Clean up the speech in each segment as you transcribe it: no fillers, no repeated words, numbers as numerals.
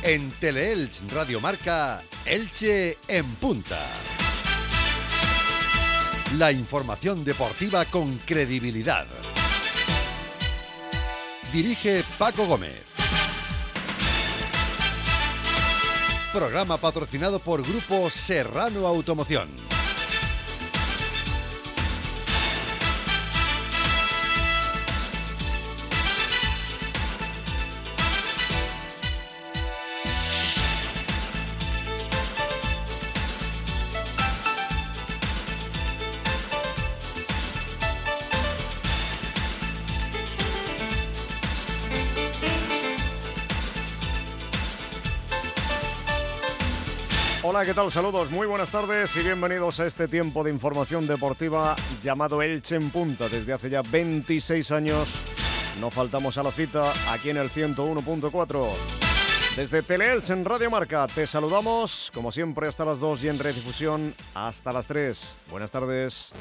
En Teleelch Radio Marca, Elche en punta. La información deportiva con credibilidad. Dirige Paco Gómez. Programa patrocinado por Grupo Serrano Automoción. Hola, ¿qué tal? Saludos, muy buenas tardes y bienvenidos a este tiempo de información deportiva llamado Elche en Punta. Desde hace ya 26 años no faltamos a la cita aquí en el 101.4. Desde Teleelch en Radio Marca te saludamos, como siempre, hasta las 2 y en redifusión hasta las 3. Buenas tardes.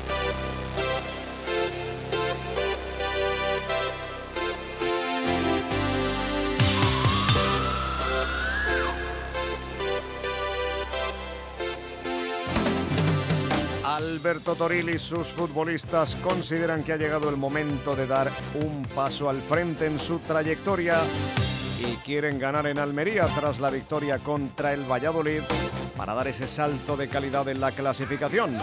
Alberto Toril y sus futbolistas consideran que ha llegado el momento de dar un paso al frente en su trayectoria y quieren ganar en Almería tras la victoria contra el Valladolid para dar ese salto de calidad en la clasificación.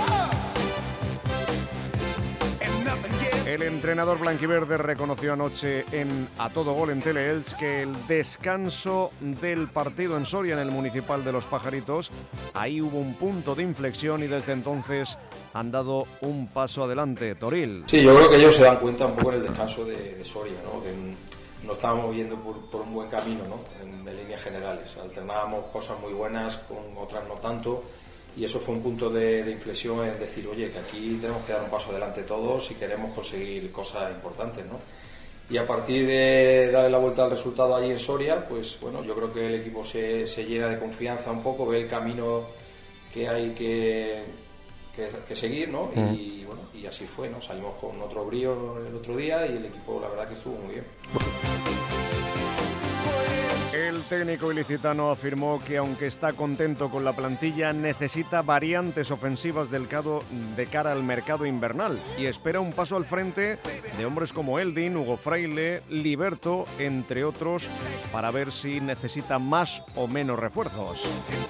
El entrenador blanquiverde reconoció anoche A Todo Gol en Teleelch que el descanso del partido en Soria, en el Municipal de Los Pajaritos, ahí hubo un punto de inflexión y desde entonces han dado un paso adelante. Toril. Sí, yo creo que ellos se dan cuenta un poco en el descanso de Soria, ¿no? Que no estábamos yendo por un buen camino, ¿no? En líneas generales. Alternábamos cosas muy buenas con otras no tanto. Y eso fue un punto de inflexión en decir, oye, que aquí tenemos que dar un paso adelante todos si queremos conseguir cosas importantes, ¿no? Y a partir de darle la vuelta al resultado allí en Soria, pues bueno, yo creo que el equipo se llena de confianza un poco, ve el camino que hay que seguir, ¿no? Y bueno, y así fue, ¿no? Salimos con otro brío el otro día y el equipo la verdad que estuvo muy bien. El técnico ilicitano afirmó que aunque está contento con la plantilla, necesita variantes ofensivas de cara al mercado invernal y espera un paso al frente de hombres como Eldin, Hugo Fraile, Liberto, entre otros, para ver si necesita más o menos refuerzos.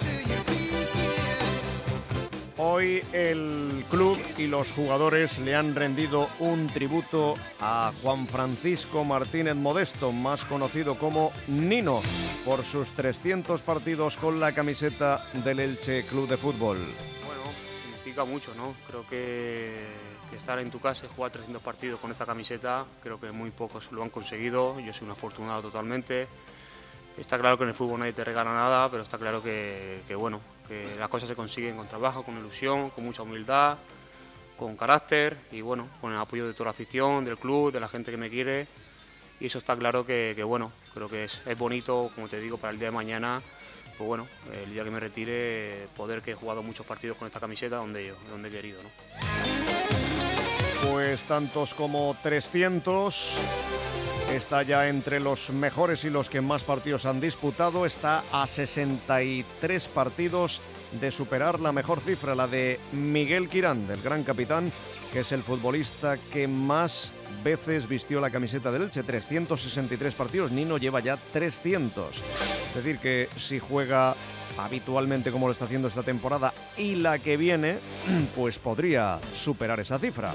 Hoy el club y los jugadores le han rendido un tributo a Juan Francisco Martínez Modesto, más conocido como Nino, por sus 300 partidos con la camiseta del Elche Club de Fútbol. Bueno, significa mucho, ¿no? Creo que estar en tu casa y jugar 300 partidos con esta camiseta, creo que muy pocos lo han conseguido. Yo soy un afortunado totalmente. Está claro que en el fútbol nadie te regala nada, pero está claro que las cosas se consiguen con trabajo, con ilusión, con mucha humildad, con carácter y bueno, con el apoyo de toda la afición, del club, de la gente que me quiere. Y eso está claro que creo que es bonito, como te digo, para el día de mañana, pues bueno, el día que me retire, poder que he jugado muchos partidos con esta camiseta donde he querido, ¿no? Pues tantos como 300, está ya entre los mejores y los que más partidos han disputado, está a 63 partidos de superar la mejor cifra, la de Miguel Quirán, del gran capitán, que es el futbolista que más veces vistió la camiseta del Elche, 363 partidos, Nino lleva ya 300, es decir que si juega habitualmente como lo está haciendo esta temporada y la que viene, pues podría superar esa cifra.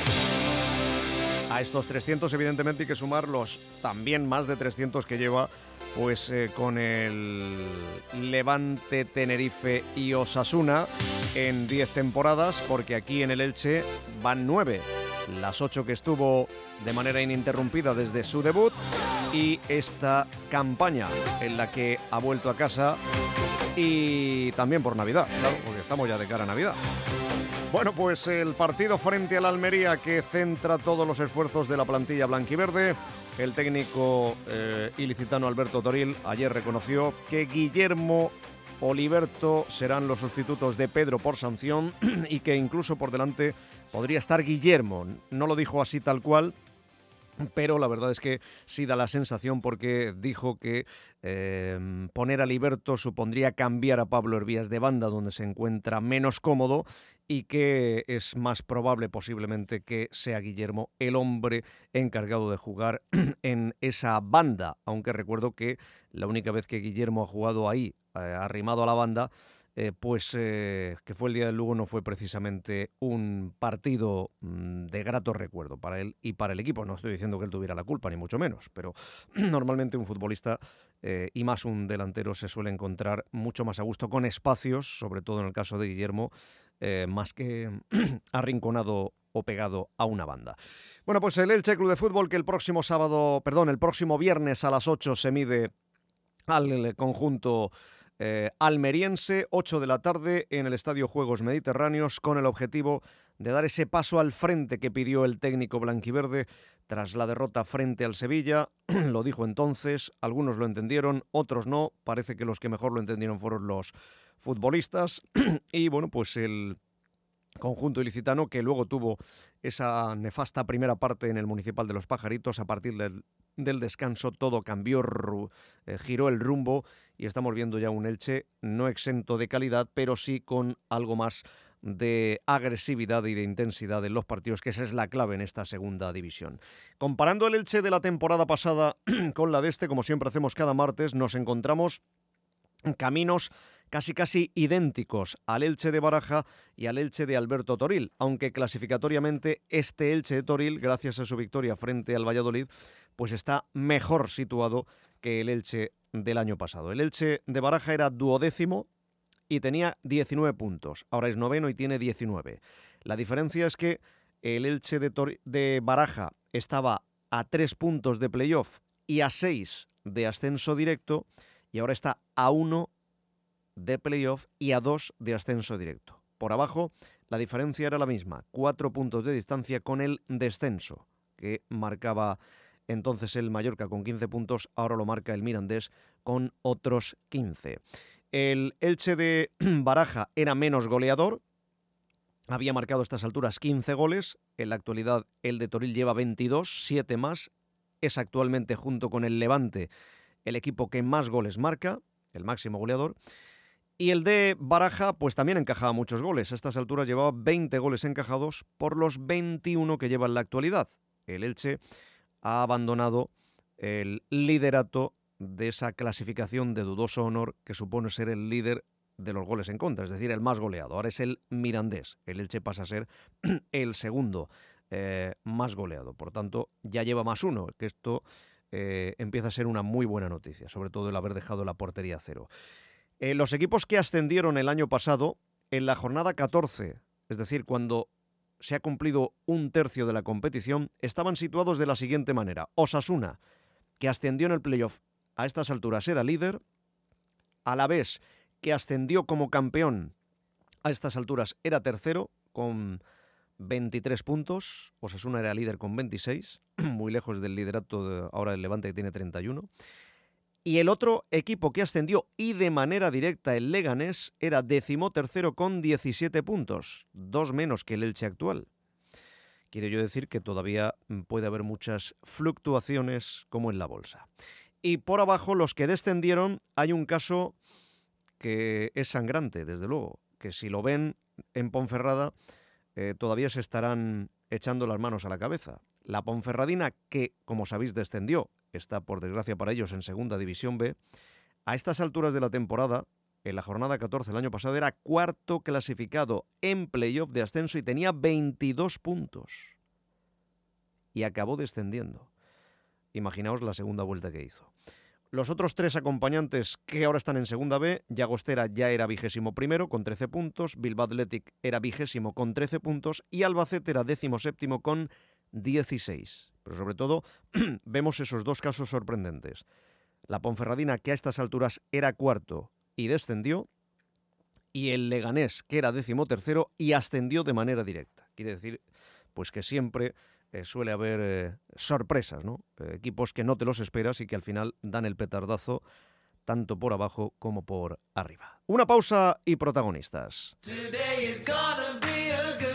A estos 300 evidentemente hay que sumar los también más de 300 que lleva pues con el Levante, Tenerife y Osasuna en 10 temporadas, porque aquí en el Elche van 9, las 8 que estuvo de manera ininterrumpida desde su debut y esta campaña en la que ha vuelto a casa y también por Navidad, claro, porque estamos ya de cara a Navidad. Bueno, pues el partido frente al Almería que centra todos los esfuerzos de la plantilla blanquiverde. El técnico ilicitano Alberto Toril ayer reconoció que Guillermo o Liberto serán los sustitutos de Pedro por sanción y que incluso por delante podría estar Guillermo. No lo dijo así tal cual, pero la verdad es que sí da la sensación, porque dijo que poner a Liberto supondría cambiar a Pablo Hervías de banda, donde se encuentra menos cómodo, y que es más probable posiblemente que sea Guillermo el hombre encargado de jugar en esa banda, aunque recuerdo que la única vez que Guillermo ha jugado ahí, arrimado a la banda, que fue el día del Lugo, no fue precisamente un partido de grato recuerdo para él y para el equipo. No estoy diciendo que él tuviera la culpa, ni mucho menos, pero normalmente un futbolista y más un delantero se suele encontrar mucho más a gusto con espacios, sobre todo en el caso de Guillermo, más que arrinconado o pegado a una banda. Bueno, pues el Elche Club de Fútbol, que el próximo viernes a las 8 se mide al conjunto almeriense, 8 de la tarde en el Estadio Juegos Mediterráneos, con el objetivo de dar ese paso al frente que pidió el técnico blanquiverde tras la derrota frente al Sevilla. Lo dijo entonces, algunos lo entendieron, otros no. Parece que los que mejor lo entendieron fueron los futbolistas. Y bueno, pues el conjunto ilicitano, que luego tuvo esa nefasta primera parte en el Municipal de Los Pajaritos, a partir del descanso todo cambió, giró el rumbo, y estamos viendo ya un Elche no exento de calidad, pero sí con algo más de agresividad y de intensidad en los partidos, que esa es la clave en esta segunda división. Comparando el Elche de la temporada pasada con la de este, como siempre hacemos cada martes, nos encontramos caminos casi idénticos al Elche de Baraja y al Elche de Alberto Toril, aunque clasificatoriamente este Elche de Toril, gracias a su victoria frente al Valladolid, pues está mejor situado que el Elche del año pasado. El Elche de Baraja era 12º y tenía 19 puntos, ahora es 9º y tiene 19. La diferencia es que el Elche de Baraja estaba a 3 puntos de playoff y a 6 de ascenso directo, y ahora está a 1 de playoff y a 2 de ascenso directo. Por abajo la diferencia era la misma, 4 puntos de distancia con el descenso, que marcaba entonces el Mallorca con 15 puntos, ahora lo marca el Mirandés con otros 15. El Elche de Baraja era menos goleador, había marcado a estas alturas 15 goles, en la actualidad el de Toril lleva 22, 7 más, es actualmente, junto con el Levante, el equipo que más goles marca, el máximo goleador. Y el de Baraja pues también encajaba muchos goles. A estas alturas llevaba 20 goles encajados por los 21 que lleva en la actualidad. El Elche ha abandonado el liderato de esa clasificación de dudoso honor que supone ser el líder de los goles en contra, es decir, el más goleado. Ahora es el Mirandés. El Elche pasa a ser el segundo más goleado. Por tanto, ya lleva +1, que esto empieza a ser una muy buena noticia, sobre todo el haber dejado la portería a 0. Los equipos que ascendieron el año pasado, en la jornada 14, es decir, cuando se ha cumplido un tercio de la competición, estaban situados de la siguiente manera. Osasuna, que ascendió en el playoff, a estas alturas era líder. Alavés, que ascendió como campeón, a estas alturas era tercero, con 23 puntos. Osasuna era líder con 26, muy lejos del liderato ahora del Levante, que tiene 31. Y el otro equipo que ascendió y de manera directa, el Leganés, era 13º con 17 puntos, 2 menos que el Elche actual. Quiere yo decir que todavía puede haber muchas fluctuaciones como en la bolsa. Y por abajo, los que descendieron, hay un caso que es sangrante, desde luego, que si lo ven en Ponferrada, todavía se estarán echando las manos a la cabeza. La Ponferradina, que, como sabéis, descendió, está por desgracia para ellos en Segunda División B, a estas alturas de la temporada, en la jornada 14 el año pasado, era cuarto clasificado en playoff de ascenso y tenía 22 puntos. Y acabó descendiendo. Imaginaos la segunda vuelta que hizo. Los otros 3 acompañantes que ahora están en Segunda B, Llagostera ya era 21º con 13 puntos, Bilbao Athletic era 20º con 13 puntos y Albacete era 17º con 16. Pero sobre todo vemos esos 2 casos sorprendentes. La Ponferradina, que a estas alturas era cuarto y descendió, y el Leganés, que era 13º y ascendió de manera directa. Quiere decir pues que siempre suele haber sorpresas, ¿no? Equipos que no te los esperas y que al final dan el petardazo tanto por abajo como por arriba. Una pausa y protagonistas. Today is gonna be a good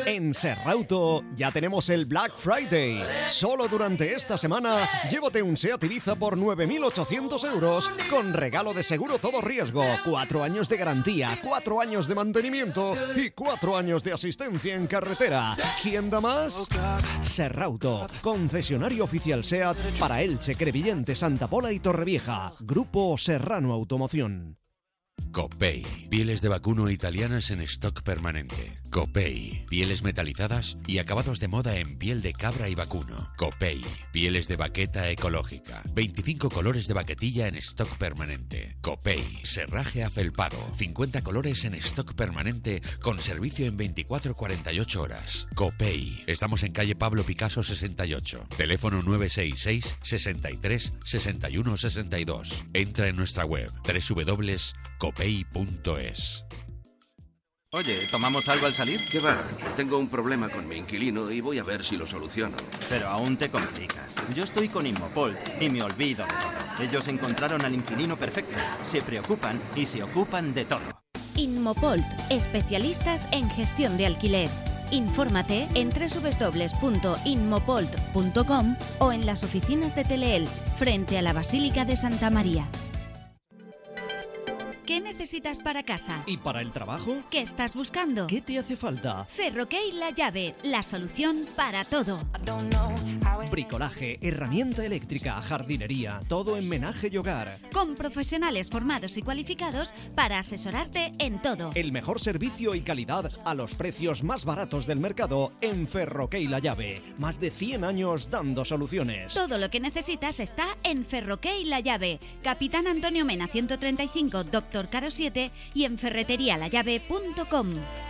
En Serrauto ya tenemos el Black Friday. Solo durante esta semana, llévate un SEAT Ibiza por 9.800 euros con regalo de seguro todo riesgo, 4 años de garantía, 4 años de mantenimiento y 4 años de asistencia en carretera. ¿Quién da más? Serrauto, concesionario oficial SEAT para Elche, Crevillente, Santa Pola y Torrevieja. Grupo Serrano Automoción. Copei, pieles de vacuno italianas en stock permanente. Copei, pieles metalizadas y acabados de moda en piel de cabra y vacuno. Copei, pieles de baqueta ecológica. 25 colores de baquetilla en stock permanente. Copei, serraje afelpado. 50 colores en stock permanente con servicio en 24-48 horas. Copei, estamos en calle Pablo Picasso 68. Teléfono 966 63 61 62. Entra en nuestra web www.copei.es. Oye, ¿tomamos algo al salir? ¿Qué va? Tengo un problema con mi inquilino y voy a ver si lo soluciono. Pero aún te complicas. Yo estoy con Inmopolt y me olvido de todo. Ellos encontraron al inquilino perfecto, se preocupan y se ocupan de todo. Inmopolt, especialistas en gestión de alquiler. Infórmate en www.inmopolt.com o en las oficinas de Teleelch, frente a la Basílica de Santa María. ¿Qué necesitas para casa? ¿Y para el trabajo? ¿Qué estás buscando? ¿Qué te hace falta? Ferroque La Llave, la solución para todo. Bricolaje, herramienta eléctrica, jardinería, todo en menaje y hogar. Con profesionales formados y cualificados para asesorarte en todo. El mejor servicio y calidad a los precios más baratos del mercado en Ferroque La Llave. Más de 100 años dando soluciones. Todo lo que necesitas está en Ferroque La Llave. Capitán Antonio Mena 135, Doctor Caro 7 y en ferreterialallave.com.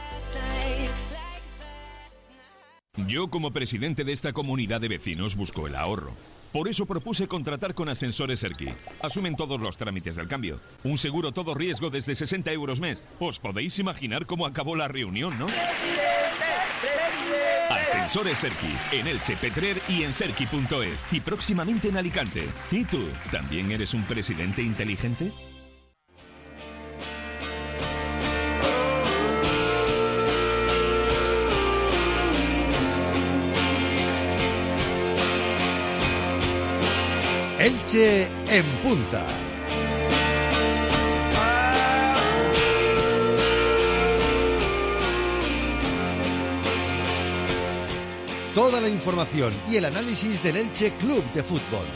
Yo, como presidente de esta comunidad de vecinos, busco el ahorro. Por eso propuse contratar con Ascensores Erki. Asumen todos los trámites del cambio. Un seguro todo riesgo desde 60 euros mes. Os podéis imaginar cómo acabó la reunión, ¿no? Ascensores Erki, en Elche, Petrer y en serki.es. Y próximamente en Alicante. ¿Y tú, también eres un presidente inteligente? Elche en punta. Toda la información y el análisis del Elche Club de Fútbol.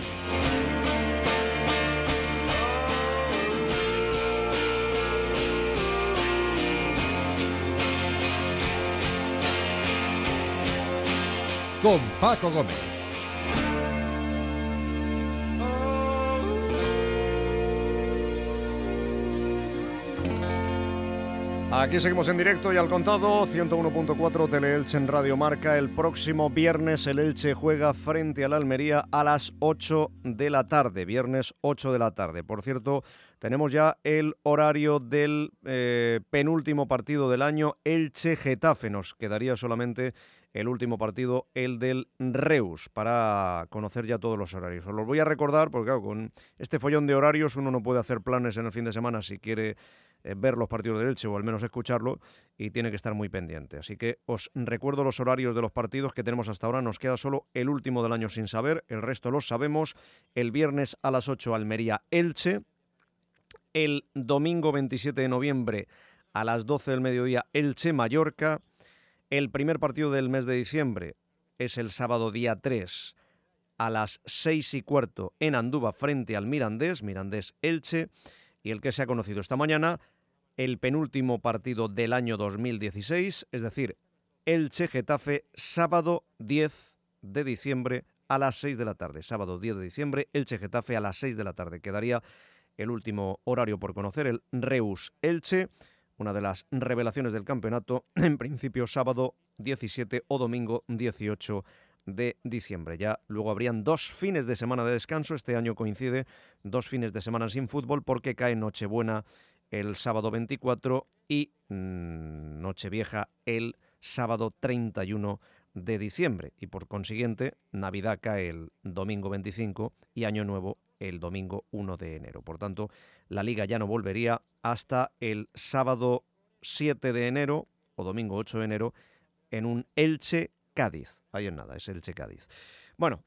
Con Paco Gómez. Aquí seguimos en directo y al contado, 101.4 Teleelche en Radio Marca. El próximo viernes el Elche juega frente al Almería a las 8 de la tarde, viernes 8 de la tarde. Por cierto, tenemos ya el horario del penúltimo partido del año, Elche-Getafe. Nos quedaría solamente el último partido, el del Reus, para conocer ya todos los horarios. Os los voy a recordar porque, claro, con este follón de horarios uno no puede hacer planes en el fin de semana si quiere ver los partidos del Elche o al menos escucharlo, y tiene que estar muy pendiente. Así que os recuerdo los horarios de los partidos que tenemos hasta ahora. Nos queda solo el último del año sin saber, el resto los sabemos. El viernes a las 8 Almería-Elche, el domingo 27 de noviembre a las 12 del mediodía Elche-Mallorca. El primer partido del mes de diciembre es el sábado día 3 a las 6:15 en Andúba frente al Mirandés, Mirandés-Elche. Y el que se ha conocido esta mañana, el penúltimo partido del año 2016, es decir, Elche-Getafe, sábado 10 de diciembre a las 6 de la tarde. Sábado 10 de diciembre, Elche-Getafe a las 6 de la tarde. Quedaría el último horario por conocer, el Reus-Elche, una de las revelaciones del campeonato, en principio sábado 17 o domingo 18 de diciembre. Ya luego habrían 2 fines de semana de descanso. Este año coincide 2 fines de semana sin fútbol porque cae Nochebuena el sábado 24 y Nochevieja el sábado 31 de diciembre. Y por consiguiente, Navidad cae el domingo 25 y Año Nuevo el domingo 1 de enero. Por tanto, la Liga ya no volvería hasta el sábado 7 de enero o domingo 8 de enero en un Elche-Cádiz. Ahí en nada, es Elche-Cádiz. Bueno,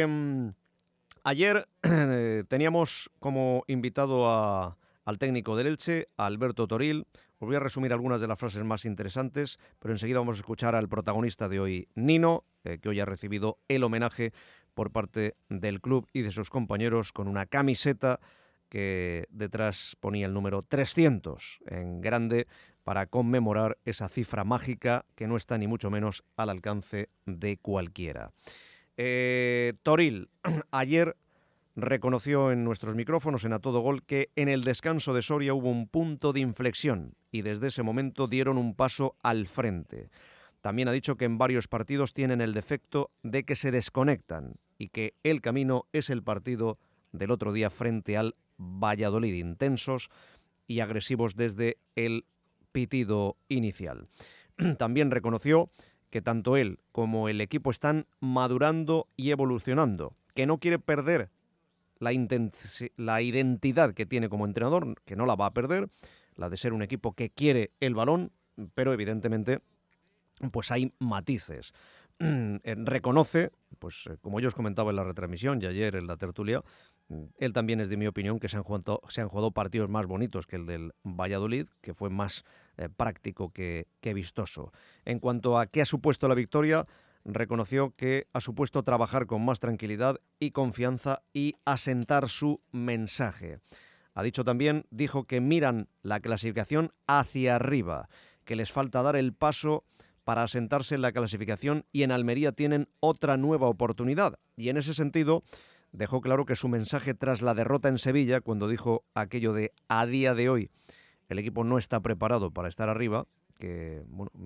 ayer teníamos como invitado al técnico del Elche, a Alberto Toril. Os voy a resumir algunas de las frases más interesantes, pero enseguida vamos a escuchar al protagonista de hoy, Nino, que hoy ha recibido el homenaje por parte del club y de sus compañeros con una camiseta que detrás ponía el número 300 en grande para conmemorar esa cifra mágica que no está ni mucho menos al alcance de cualquiera. Toril ayer reconoció en nuestros micrófonos en A Todo Gol que en el descanso de Soria hubo un punto de inflexión y desde ese momento dieron un paso al frente. También ha dicho que en varios partidos tienen el defecto de que se desconectan y que el camino es el partido del otro día frente al Valladolid, intensos y agresivos desde el pitido inicial. También reconoció que tanto él como el equipo están madurando y evolucionando, que no quiere perder la identidad que tiene como entrenador, que no la va a perder, la de ser un equipo que quiere el balón, pero evidentemente pues hay matices. Reconoce, pues como yo os comentaba en la retransmisión y ayer en la tertulia, él también es de mi opinión que se han jugado partidos más bonitos que el del Valladolid, que fue más práctico que vistoso. En cuanto a qué ha supuesto la victoria, reconoció que ha supuesto trabajar con más tranquilidad y confianza y asentar su mensaje. Dijo que miran la clasificación hacia arriba, que les falta dar el paso para asentarse en la clasificación y en Almería tienen otra nueva oportunidad. Y en ese sentido dejó claro que su mensaje tras la derrota en Sevilla, cuando dijo aquello de a día de hoy el equipo no está preparado para estar arriba, que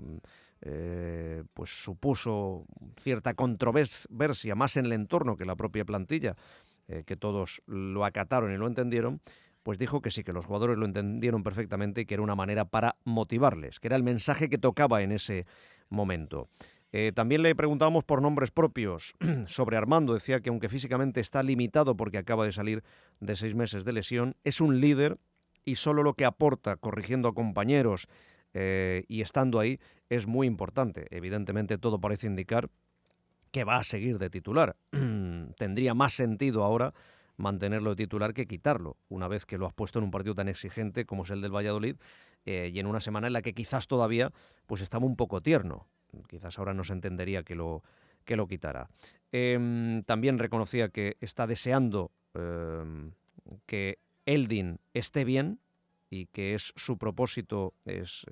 pues supuso cierta controversia más en el entorno que la propia plantilla, que todos lo acataron y lo entendieron, pues dijo que sí, que los jugadores lo entendieron perfectamente y que era una manera para motivarles, que era el mensaje que tocaba en ese momento. También le preguntábamos por nombres propios sobre Armando. Decía que aunque físicamente está limitado porque acaba de salir de 6 meses de lesión, es un líder y solo lo que aporta corrigiendo a compañeros y estando ahí es muy importante. Evidentemente todo parece indicar que va a seguir de titular. Tendría más sentido ahora mantenerlo de titular que quitarlo, una vez que lo has puesto en un partido tan exigente como es el del Valladolid y en una semana en la que quizás todavía pues estaba un poco tierno. Quizás ahora no se entendería que lo quitara. También reconocía que está deseando que Eldin esté bien y que es su propósito es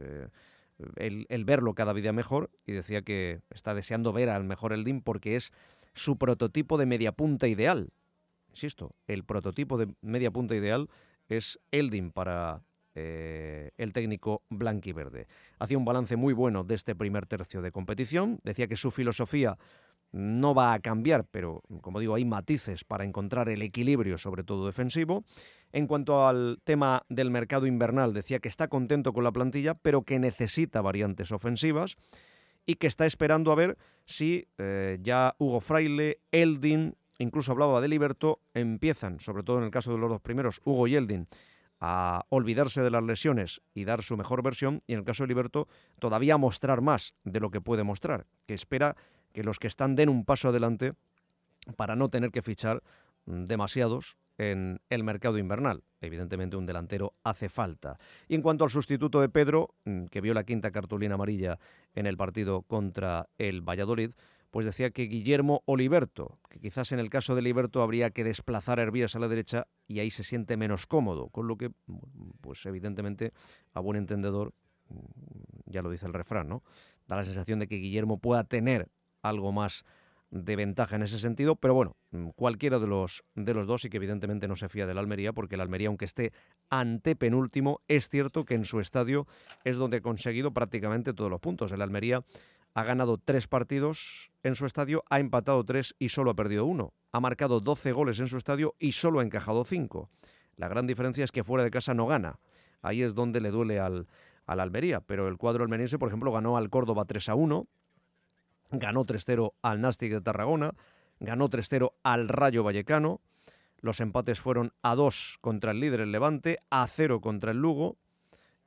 el verlo cada día mejor, y decía que está deseando ver al mejor Eldin porque es su prototipo de mediapunta ideal. Insisto, el prototipo de mediapunta ideal es Eldin para el técnico blanquiverde. Hacía un balance muy bueno de este primer tercio de competición. Decía que su filosofía no va a cambiar, pero como digo, hay matices para encontrar el equilibrio, sobre todo defensivo. En cuanto al tema del mercado invernal, decía que está contento con la plantilla, pero que necesita variantes ofensivas y que está esperando a ver si ya Hugo Fraile, Eldin, incluso hablaba de Liberto, empiezan, sobre todo en el caso de los dos primeros, Hugo y Eldin, a olvidarse de las lesiones y dar su mejor versión, y en el caso de Liberto todavía mostrar más de lo que puede mostrar, que espera que los que están den un paso adelante para no tener que fichar demasiados en el mercado invernal. Evidentemente un delantero hace falta. Y en cuanto al sustituto de Pedro, que vio la quinta cartulina amarilla en el partido contra el Valladolid, pues decía que Guillermo o Liberto, que quizás en el caso de Liberto habría que desplazar a Hervías a la derecha y ahí se siente menos cómodo, con lo que, pues evidentemente, a buen entendedor, ya lo dice el refrán, ¿no? Da la sensación de que Guillermo pueda tener algo más de ventaja en ese sentido, pero bueno, cualquiera de los dos, y que evidentemente no se fía del Almería, porque el Almería, aunque esté antepenúltimo, es cierto que en su estadio es donde ha conseguido prácticamente todos los puntos. El Almería ha ganado 3 partidos en su estadio, ha empatado 3 y solo ha perdido 1. Ha marcado 12 goles en su estadio y solo ha encajado 5. La gran diferencia es que fuera de casa no gana. Ahí es donde le duele al Almería, pero el cuadro almeriense, por ejemplo, ganó al Córdoba 3-1, ganó 3-0 al Nàstic de Tarragona, ganó 3-0 al Rayo Vallecano. Los empates fueron a 2 contra el líder el Levante, a 0 contra el Lugo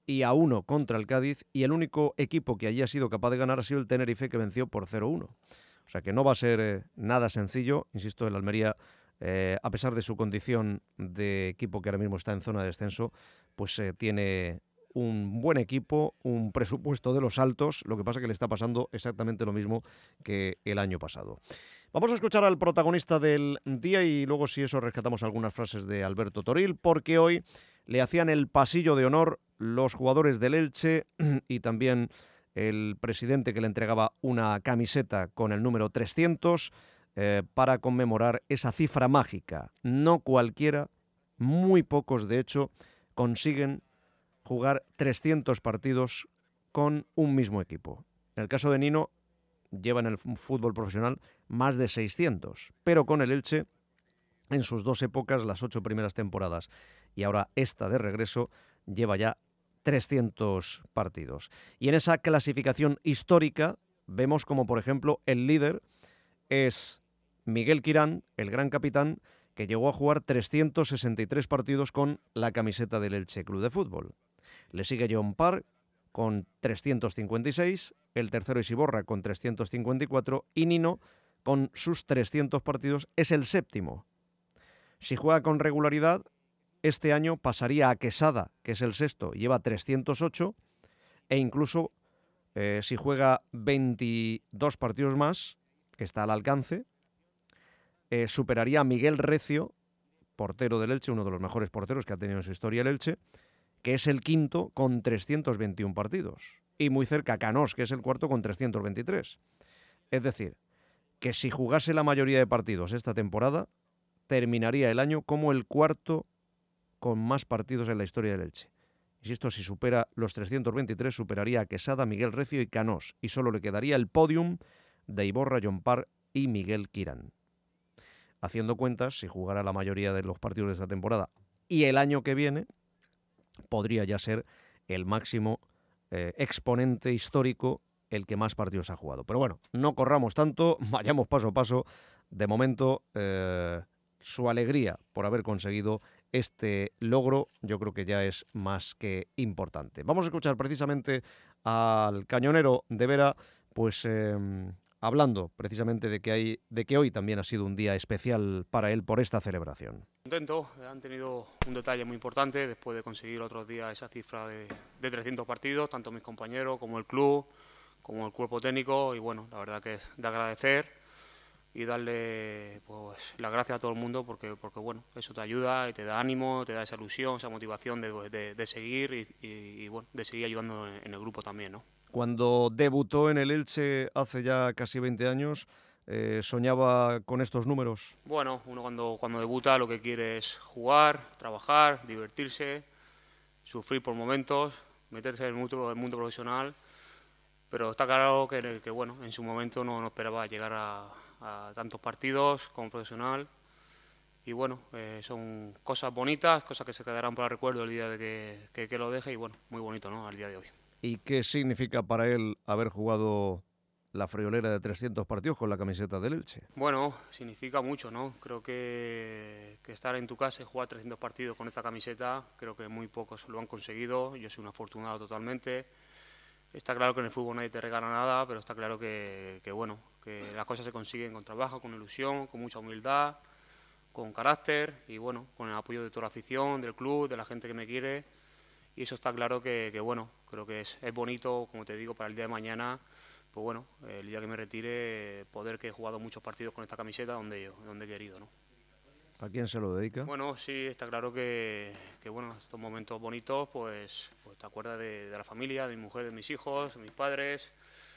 y a 1 contra el Cádiz, y el único equipo que allí ha sido capaz de ganar ha sido el Tenerife, que venció por 0-1. O sea que no va a ser nada sencillo. Insisto, el Almería, a pesar de su condición de equipo que ahora mismo está en zona de descenso, pues tiene un buen equipo, un presupuesto de los altos. Lo que pasa es que le está pasando exactamente lo mismo que el año pasado. Vamos a escuchar al protagonista del día y luego, si eso, rescatamos algunas frases de Alberto Toril, porque hoy le hacían el pasillo de honor los jugadores del Elche y también el presidente, que le entregaba una camiseta con el número 300 para conmemorar esa cifra mágica. No cualquiera, muy pocos de hecho, consiguen jugar 300 partidos con un mismo equipo. En el caso de Nino, lleva en el fútbol profesional más de 600, pero con el Elche, en sus 2 épocas, las 8 primeras temporadas y ahora esta de regreso, lleva ya 300 partidos. Y en esa clasificación histórica vemos como, por ejemplo, el líder es Miguel Quirán, el gran capitán, que llegó a jugar 363 partidos con la camiseta del Elche Club de Fútbol. Le sigue John Parr con 356, el tercero es Iborra con 354 y Nino, con sus 300 partidos, es el séptimo. Si juega con regularidad, este año pasaría a Quesada, que es el sexto, lleva 308, e incluso si juega 22 partidos más, que está al alcance, superaría a Miguel Recio, portero del Elche, uno de los mejores porteros que ha tenido en su historia el Elche, que es el quinto con 321 partidos. Y muy cerca Canós, que es el cuarto con 323. Es decir, que si jugase la mayoría de partidos esta temporada, terminaría el año como el cuarto con más partidos en la historia del Elche. Insisto, si supera los 323, superaría a Quesada, Miguel Recio y Canós. Y solo le quedaría el podium de Iborra, John Parr y Miguel Quirán. Haciendo cuentas, si jugara la mayoría de los partidos de esta temporada y el año que viene, podría ya ser el máximo exponente histórico, el que más partidos ha jugado. Pero bueno, no corramos tanto, vayamos paso a paso. De momento, su alegría por haber conseguido este logro, yo creo que ya es más que importante. Vamos a escuchar precisamente al cañonero de Vera, pues hablando precisamente de que hoy también ha sido un día especial para él por esta celebración. Contento, han tenido un detalle muy importante después de conseguir otros días esa cifra de 300 partidos, tanto mis compañeros como el club, como el cuerpo técnico, y bueno, la verdad que es de agradecer y darle pues las gracias a todo el mundo porque bueno, eso te ayuda y te da ánimo, te da esa ilusión, esa motivación de seguir y bueno, de seguir ayudando en el grupo también, ¿no? Cuando debutó en el Elche hace ya casi 20 años, ¿soñaba con estos números? Bueno, uno cuando debuta lo que quiere es jugar, trabajar, divertirse, sufrir por momentos, meterse en el mundo profesional, pero está claro que bueno, en su momento no esperaba llegar a tantos partidos como profesional y bueno, son cosas bonitas, cosas que se quedarán para el recuerdo el día de que lo deje y bueno, muy bonito, ¿no?, al día de hoy. ¿Y qué significa para él haber jugado la friolera de 300 partidos con la camiseta del Elche? Bueno, significa mucho, ¿no? Creo que estar en tu casa y jugar 300 partidos con esta camiseta, creo que muy pocos lo han conseguido. Yo soy un afortunado totalmente. Está claro que en el fútbol nadie te regala nada, pero está claro que bueno, que las cosas se consiguen con trabajo, con ilusión, con mucha humildad, con carácter y bueno, con el apoyo de toda la afición, del club, de la gente que me quiere. Y eso está claro que bueno, creo que es bonito, como te digo, para el día de mañana, pues bueno, el día que me retire, poder que he jugado muchos partidos con esta camiseta donde he querido, ¿no? ¿A quién se lo dedica? Bueno, sí, está claro que bueno, estos momentos bonitos, pues te acuerdas de la familia, de mi mujer, de mis hijos, de mis padres,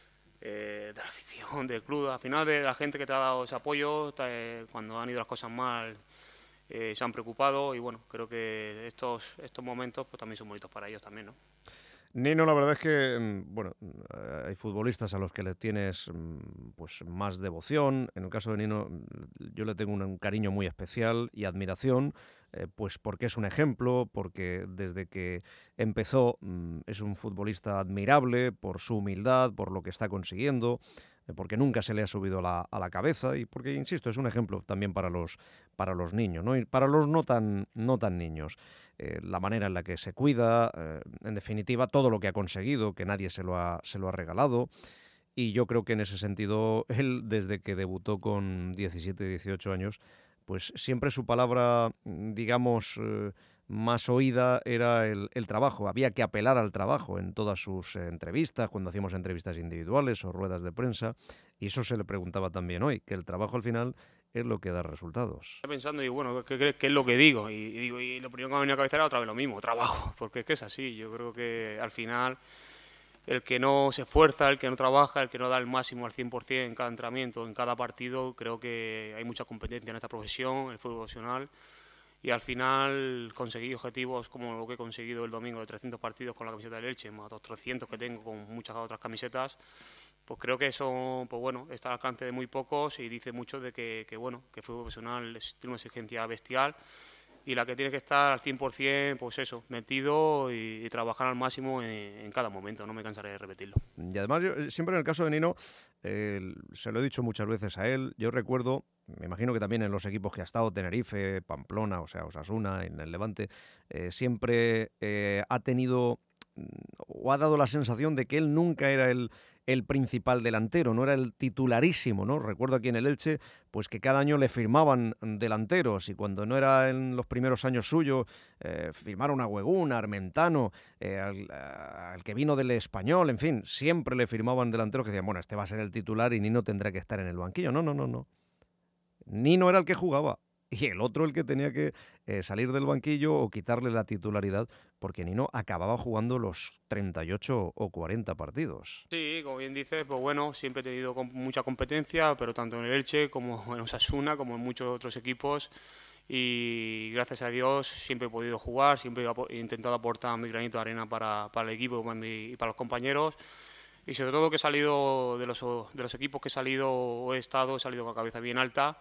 de la afición, del club, al final de la gente que te ha dado ese apoyo, cuando han ido las cosas mal, se han preocupado y bueno, creo que estos momentos pues también son bonitos para ellos también, ¿no? Nino, la verdad es que, bueno, hay futbolistas a los que le tienes pues más devoción. En el caso de Nino, yo le tengo un cariño muy especial y admiración, pues porque es un ejemplo, porque desde que empezó es un futbolista admirable por su humildad, por lo que está consiguiendo, porque nunca se le ha subido a la cabeza y porque, insisto, es un ejemplo también para los niños, ¿no? Y para los no tan niños. La manera en la que se cuida, en definitiva, todo lo que ha conseguido, que nadie se lo ha regalado. Y yo creo que en ese sentido, él, desde que debutó con 17, 18 años, pues siempre su palabra, digamos, más oída era el trabajo. Había que apelar al trabajo en todas sus entrevistas, cuando hacíamos entrevistas individuales o ruedas de prensa, y eso se le preguntaba también hoy, que el trabajo al final es lo que da resultados. Estoy pensando y bueno, ¿qué es lo que digo? Y lo primero que me ha venido a la cabeza era otra vez lo mismo, trabajo, porque es que es así. Yo creo que al final el que no se esfuerza, el que no trabaja, el que no da el máximo al 100% en cada entrenamiento, en cada partido, creo que hay mucha competencia en esta profesión, el fútbol profesional, y al final conseguir objetivos como lo que he conseguido el domingo de 300 partidos con la camiseta del Elche, más otros 300 que tengo con muchas otras camisetas, pues creo que eso, pues bueno, está al alcance de muy pocos y dice mucho de que bueno, que el fútbol profesional tiene una exigencia bestial y la que tiene que estar al 100%, pues eso, metido y trabajar al máximo en cada momento, no me cansaré de repetirlo. Y además, yo, siempre en el caso de Nino, se lo he dicho muchas veces a él, yo recuerdo, me imagino que también en los equipos que ha estado, Tenerife, Pamplona, o sea, Osasuna, en el Levante, siempre ha tenido o ha dado la sensación de que él nunca era el principal delantero, no era el titularísimo, ¿no? Recuerdo aquí en el Elche, pues que cada año le firmaban delanteros y cuando no era en los primeros años suyos, firmaron a Huegún, a Armentano, al que vino del Español, en fin, siempre le firmaban delanteros que decían, bueno, este va a ser el titular y Nino tendrá que estar en el banquillo. No. Nino era el que jugaba y el otro el que tenía que salir del banquillo o quitarle la titularidad, porque Nino acababa jugando los 38 o 40 partidos. Sí, como bien dices, pues bueno, siempre he tenido mucha competencia, pero tanto en el Elche como en Osasuna, como en muchos otros equipos, y gracias a Dios siempre he podido jugar, siempre he intentado aportar mi granito de arena para el equipo y para los compañeros, y sobre todo que he salido de los equipos que he salido he salido con la cabeza bien alta,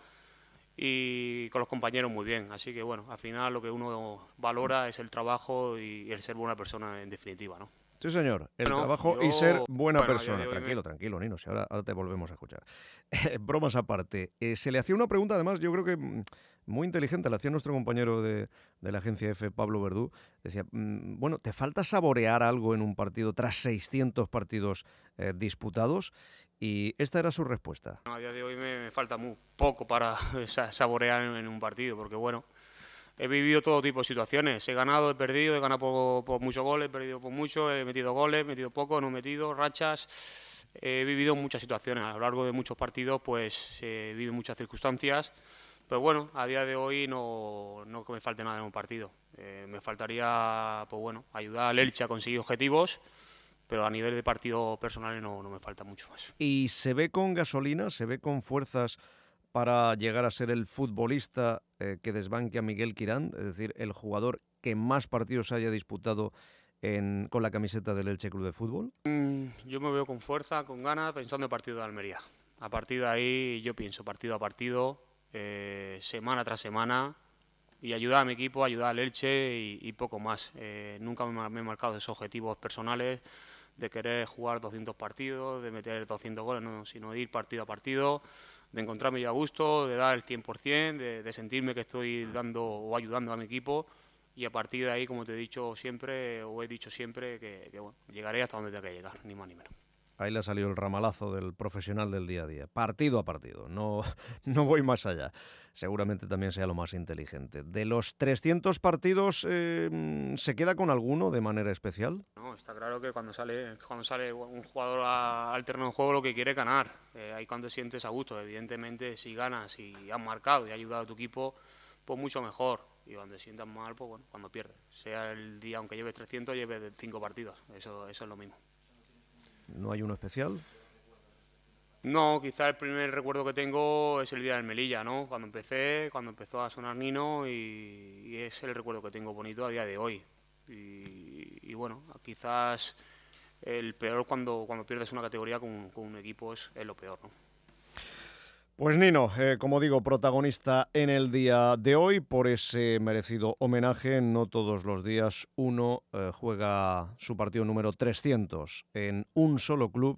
y con los compañeros muy bien, así que bueno, al final lo que uno valora es el trabajo y el ser buena persona en definitiva, ¿no? Sí, señor, el trabajo y ser buena persona. Tranquilo, Nino, si ahora te volvemos a escuchar. Bromas aparte, se le hacía una pregunta, además, yo creo que muy inteligente, le hacía nuestro compañero de la agencia F, Pablo Verdú, decía, bueno, ¿te falta saborear algo en un partido tras 600 partidos disputados? Y esta era su respuesta. A día de hoy me falta muy poco para saborear en un partido, porque bueno, he vivido todo tipo de situaciones. He ganado, he perdido, he ganado por muchos goles, he perdido por muchos, he metido goles, he metido poco, no he metido, rachas. He vivido muchas situaciones. A lo largo de muchos partidos pues se viven muchas circunstancias. Pero bueno, a día de hoy no que me falte nada en un partido. Me faltaría, pues bueno, ayudar al Elche a conseguir objetivos, pero a nivel de partido personal no me falta mucho más. ¿Y se ve con gasolina, se ve con fuerzas para llegar a ser el futbolista que desbanque a Miguel Quirán, es decir, el jugador que más partidos haya disputado con la camiseta del Elche Club de Fútbol? Yo me veo con fuerza, con ganas, pensando en el partido de Almería. A partir de ahí yo pienso partido a partido, semana tras semana, y ayudar a mi equipo, ayudar al Elche y poco más. Nunca me he marcado esos objetivos personales de querer jugar 200 partidos, de meter 200 goles, no, sino de ir partido a partido, de encontrarme yo a gusto, de dar el 100%, de sentirme que estoy dando o ayudando a mi equipo, y a partir de ahí, como te he dicho siempre, o he dicho siempre, que bueno, llegaré hasta donde tenga que llegar, ni más ni menos. Ahí le ha salido el ramalazo del profesional del día a día, partido a partido, no voy más allá. Seguramente también sea lo más inteligente. ¿De los 300 partidos se queda con alguno de manera especial? No, está claro que cuando sale un jugador al terreno de juego lo que quiere es ganar. Ahí cuando te sientes a gusto, evidentemente si ganas y has marcado y has ayudado a tu equipo, pues mucho mejor. Y cuando te sientas mal, pues bueno, cuando pierdes. Sea el día, aunque lleves 300, lleves 5 partidos. Eso es lo mismo. ¿No hay uno especial? No, quizá el primer recuerdo que tengo es el día del Melilla, ¿no? Cuando empezó a sonar Nino y es el recuerdo que tengo bonito a día de hoy. Y bueno, quizás el peor cuando pierdes una categoría con un equipo es lo peor, ¿no? Pues Nino, como digo, protagonista en el día de hoy por ese merecido homenaje. No todos los días uno juega su partido número 300 en un solo club.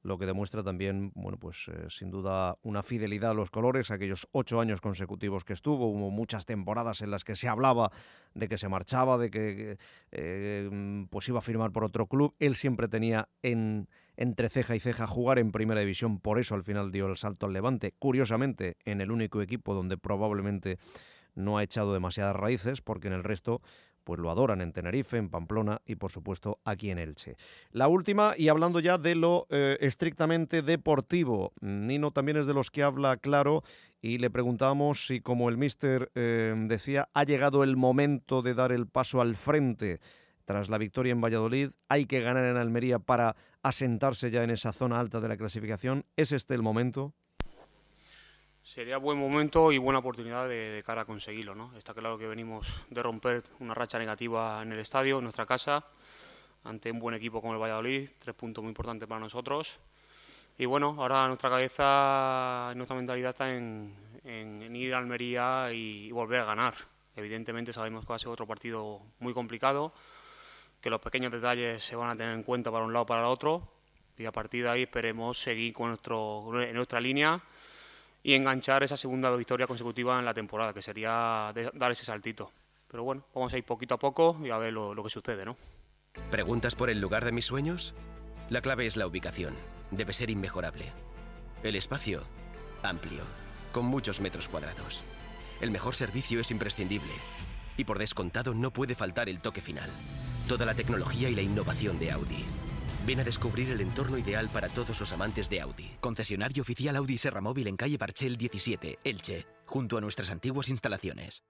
lo que demuestra también, bueno, pues sin duda una fidelidad a los colores. Aquellos 8 años consecutivos que estuvo, hubo muchas temporadas en las que se hablaba de que se marchaba, de que pues iba a firmar por otro club. Él siempre tenía entre ceja y ceja jugar en Primera División, por eso al final dio el salto al Levante, curiosamente en el único equipo donde probablemente no ha echado demasiadas raíces, porque en el resto pues lo adoran, en Tenerife, en Pamplona y por supuesto aquí en Elche. La última, y hablando ya de lo estrictamente deportivo, Nino también es de los que habla claro, y le preguntábamos si, como el míster decía, ha llegado el momento de dar el paso al frente. Tras la victoria en Valladolid, hay que ganar en Almería para asentarse ya en esa zona alta de la clasificación. ¿Es este el momento? Sería buen momento y buena oportunidad de cara a conseguirlo, ¿no? Está claro que venimos de romper una racha negativa en el estadio, en nuestra casa, ante un buen equipo como el Valladolid, 3 puntos muy importantes para nosotros. Y bueno, ahora nuestra cabeza, nuestra mentalidad está en ir a Almería y volver a ganar. Evidentemente sabemos que va a ser otro partido muy complicado, que los pequeños detalles se van a tener en cuenta para un lado o para el otro, y a partir de ahí esperemos seguir con en nuestra línea y enganchar esa segunda victoria consecutiva en la temporada, que sería dar ese saltito. Pero bueno, vamos a ir poquito a poco y a ver lo que sucede, ¿no? ¿Preguntas por el lugar de mis sueños? La clave es la ubicación. Debe ser inmejorable. El espacio, amplio, con muchos metros cuadrados. El mejor servicio es imprescindible. Y por descontado no puede faltar el toque final. Toda la tecnología y la innovación de Audi. Ven a descubrir el entorno ideal para todos los amantes de Audi. Concesionario oficial Audi Serra Móvil en calle Barchel 17, Elche, junto a nuestras antiguas instalaciones.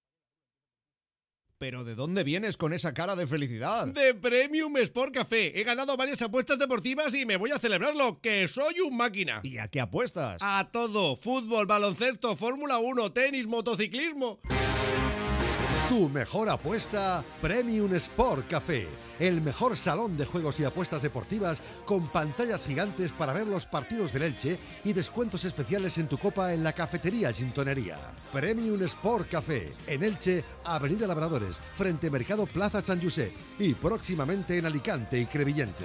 ¿Pero de dónde vienes con esa cara de felicidad? De Premium Sport Café. He ganado varias apuestas deportivas y me voy a celebrarlo, que soy un máquina. ¿Y a qué apuestas? A todo. Fútbol, baloncesto, Fórmula 1, tenis, motociclismo. Tu mejor apuesta, Premium Sport Café. El mejor salón de juegos y apuestas deportivas con pantallas gigantes para ver los partidos del Elche y descuentos especiales en tu copa en la cafetería Gintonería. Premium Sport Café. En Elche, Avenida Labradores, frente Mercado Plaza San Josep y próximamente en Alicante y Crevillente.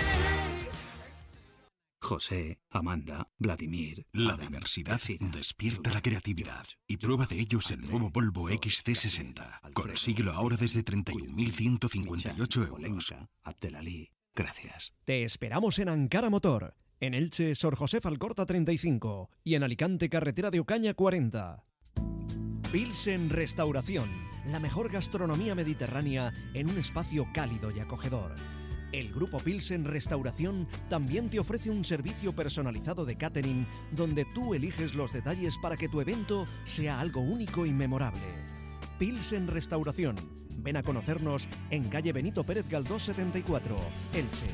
José, Amanda, Vladimir... La diversidad despierta la creatividad y prueba de ellos el nuevo Volvo XC60. Consíguelo ahora desde 31.158 euros. Abdelalí, gracias. Te esperamos en Ankara Motor, en Elche, Sor José Alcorta 35 y en Alicante, Carretera de Ocaña 40. Pilsen Restauración, la mejor gastronomía mediterránea en un espacio cálido y acogedor. El Grupo Pilsen Restauración también te ofrece un servicio personalizado de catering donde tú eliges los detalles para que tu evento sea algo único y memorable. Pilsen Restauración. Ven a conocernos en calle Benito Pérez Galdós 74, Elche.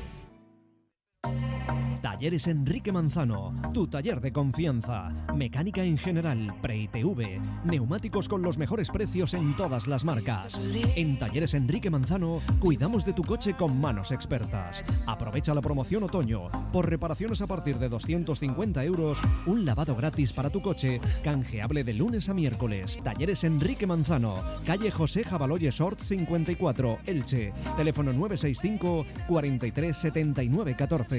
Talleres Enrique Manzano, tu taller de confianza. Mecánica en general, pre-ITV, neumáticos con los mejores precios en todas las marcas. En Talleres Enrique Manzano cuidamos de tu coche con manos expertas. Aprovecha la promoción otoño. Por reparaciones a partir de 250 euros, un lavado gratis para tu coche, canjeable de lunes a miércoles. Talleres Enrique Manzano, calle José Jabaloyes Sort 54, Elche. Teléfono 965 43 79 14.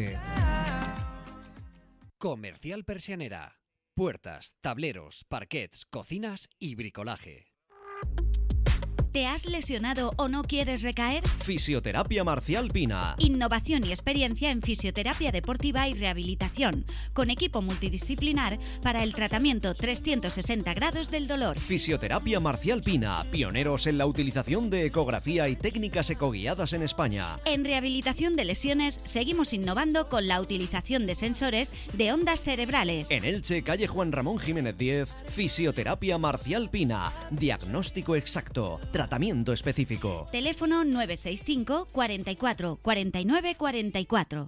Comercial Persianera. Puertas, tableros, parquets, cocinas y bricolaje. ¿Te has lesionado o no quieres recaer? Fisioterapia Marcial Pina. Innovación y experiencia en fisioterapia deportiva y rehabilitación, con equipo multidisciplinar para el tratamiento 360 grados del dolor. Fisioterapia Marcial Pina, pioneros en la utilización de ecografía y técnicas ecoguiadas en España. En rehabilitación de lesiones seguimos innovando con la utilización de sensores de ondas cerebrales. En Elche, calle Juan Ramón Jiménez 10, Fisioterapia Marcial Pina, diagnóstico exacto, tratamiento específico. Teléfono 965 44 49 44.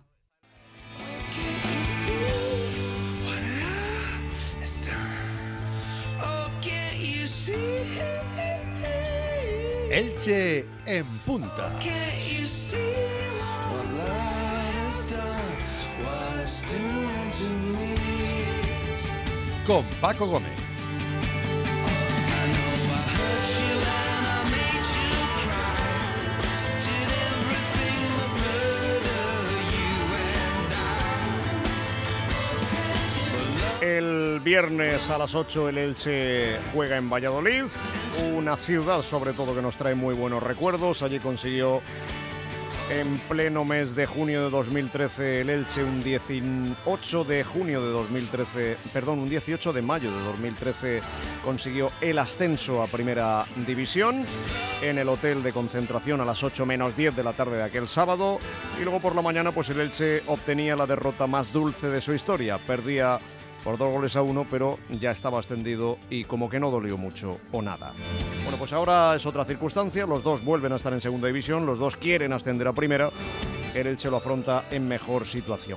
Elche en punta. Con Paco Gómez. viernes a las 8 el Elche juega en Valladolid, una ciudad sobre todo que nos trae muy buenos recuerdos. Allí consiguió en pleno mes de junio de 2013 el Elche un 18 de mayo de 2013 consiguió el ascenso a Primera División en el hotel de concentración a las 8 menos 10 de la tarde de aquel sábado, y luego por la mañana pues el Elche obtenía la derrota más dulce de su historia. Perdía por 2-1, pero ya estaba ascendido y como que no dolió mucho o nada. Bueno, pues ahora es otra circunstancia, los dos vuelven a estar en segunda división, los dos quieren ascender a primera, el Elche lo afronta en mejor situación.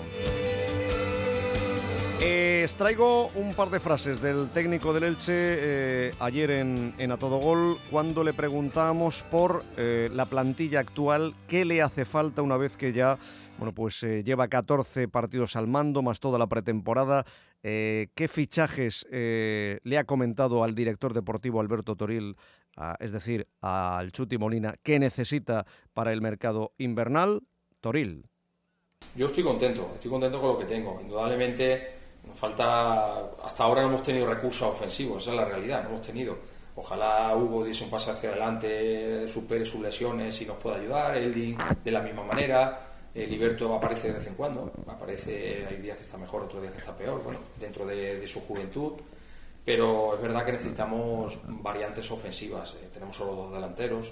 Traigo un par de frases del técnico del Elche ayer en A Todo Gol, cuando le preguntábamos por la plantilla actual, qué le hace falta una vez que ya lleva 14 partidos al mando, más toda la pretemporada. ¿Qué fichajes le ha comentado al director deportivo Alberto Toril, es decir, al Chuti Molina, qué necesita para el mercado invernal? Toril. Yo estoy contento con lo que tengo. Indudablemente nos falta, hasta ahora no hemos tenido recursos ofensivos, esa es la realidad, no hemos tenido. Ojalá Hugo diese un paso hacia adelante, supere sus lesiones y nos pueda ayudar, Eldin de la misma manera. Liberto aparece de vez en cuando, hay días que está mejor, otros días que está peor, dentro de su juventud, pero es verdad que necesitamos variantes ofensivas. Tenemos solo 2 delanteros,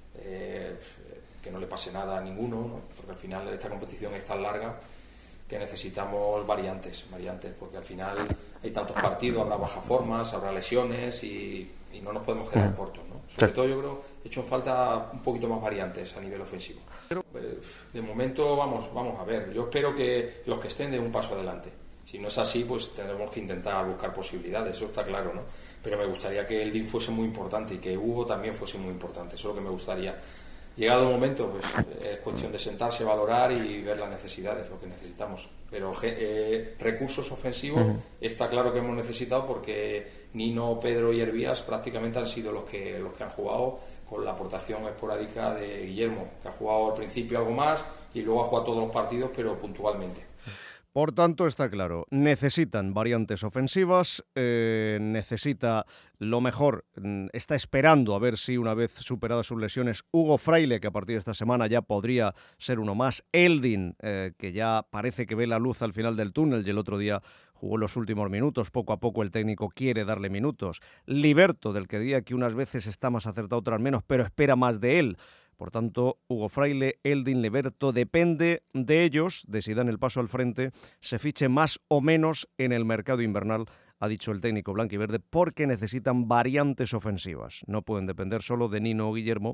que no le pase nada a ninguno, ¿no? Porque al final esta competición es tan larga que necesitamos variantes, porque al final hay tantos partidos, habrá bajas formas, habrá lesiones y no nos podemos quedar cortos, ¿no? Sobre todo yo creo que he hecho en falta un poquito más variantes a nivel ofensivo. Pero de momento vamos a ver. Yo espero que los que estén den un paso adelante. Si no es así, pues tendremos que intentar buscar posibilidades, eso está claro, ¿no? Pero me gustaría que el DIN fuese muy importante y que Hugo también fuese muy importante. Eso es lo que me gustaría. Llegado el momento, pues es cuestión de sentarse, valorar y ver las necesidades, lo que necesitamos. Pero recursos ofensivos está claro que hemos necesitado, porque Nino, Pedro y Hervías prácticamente han sido los que han jugado, con la aportación esporádica de Guillermo, que ha jugado al principio algo más y luego ha jugado todos los partidos, pero puntualmente. Por tanto, está claro, necesitan variantes ofensivas, necesita lo mejor, está esperando a ver si una vez superadas sus lesiones, Hugo Fraile, que a partir de esta semana ya podría ser uno más, Eldin, que ya parece que ve la luz al final del túnel y el otro día jugó los últimos minutos, poco a poco el técnico quiere darle minutos, Liberto, del que diría que unas veces está más acertado, otras menos, pero espera más de él. Por tanto, Hugo Fraile, Eldin, Liberto, depende de ellos, de si dan el paso al frente, se fiche más o menos en el mercado invernal, ha dicho el técnico blanquiverde, porque necesitan variantes ofensivas. No pueden depender solo de Nino o Guillermo,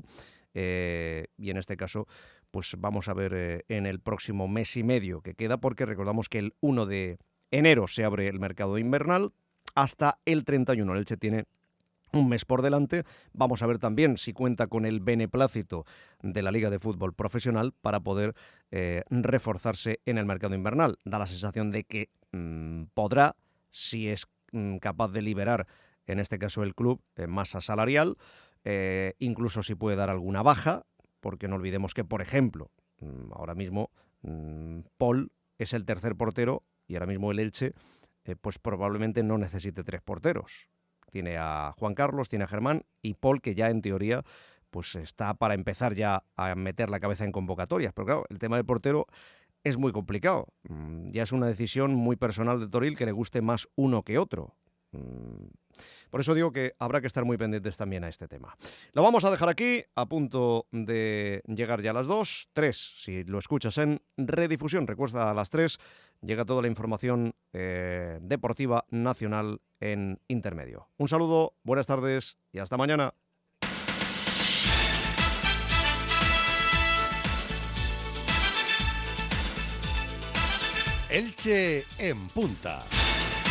y en este caso, pues vamos a ver en el próximo mes y medio que queda, porque recordamos que el 1 de enero se abre el mercado invernal hasta el 31. El Elche tiene un mes por delante. Vamos a ver también si cuenta con el beneplácito de la Liga de Fútbol Profesional para poder reforzarse en el mercado invernal. Da la sensación de que podrá, si es capaz de liberar, en este caso el club, masa salarial, incluso si puede dar alguna baja, porque no olvidemos que, por ejemplo, ahora mismo Paul es el tercer portero y ahora mismo el Elche pues probablemente no necesite 3 porteros. Tiene a Juan Carlos, tiene a Germán y Paul, que ya en teoría pues está para empezar ya a meter la cabeza en convocatorias. Pero claro, el tema del portero es muy complicado. Ya es una decisión muy personal de Toril, que le guste más uno que otro. Por eso digo que habrá que estar muy pendientes también a este tema. Lo vamos a dejar aquí, a punto de llegar ya a las 2, 3, si lo escuchas en redifusión. Recuerda, a las 3 llega toda la información deportiva nacional en intermedio. Un saludo, buenas tardes y hasta mañana. Elche en punta.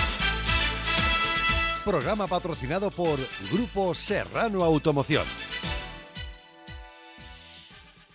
Programa patrocinado por Grupo Serrano Automoción.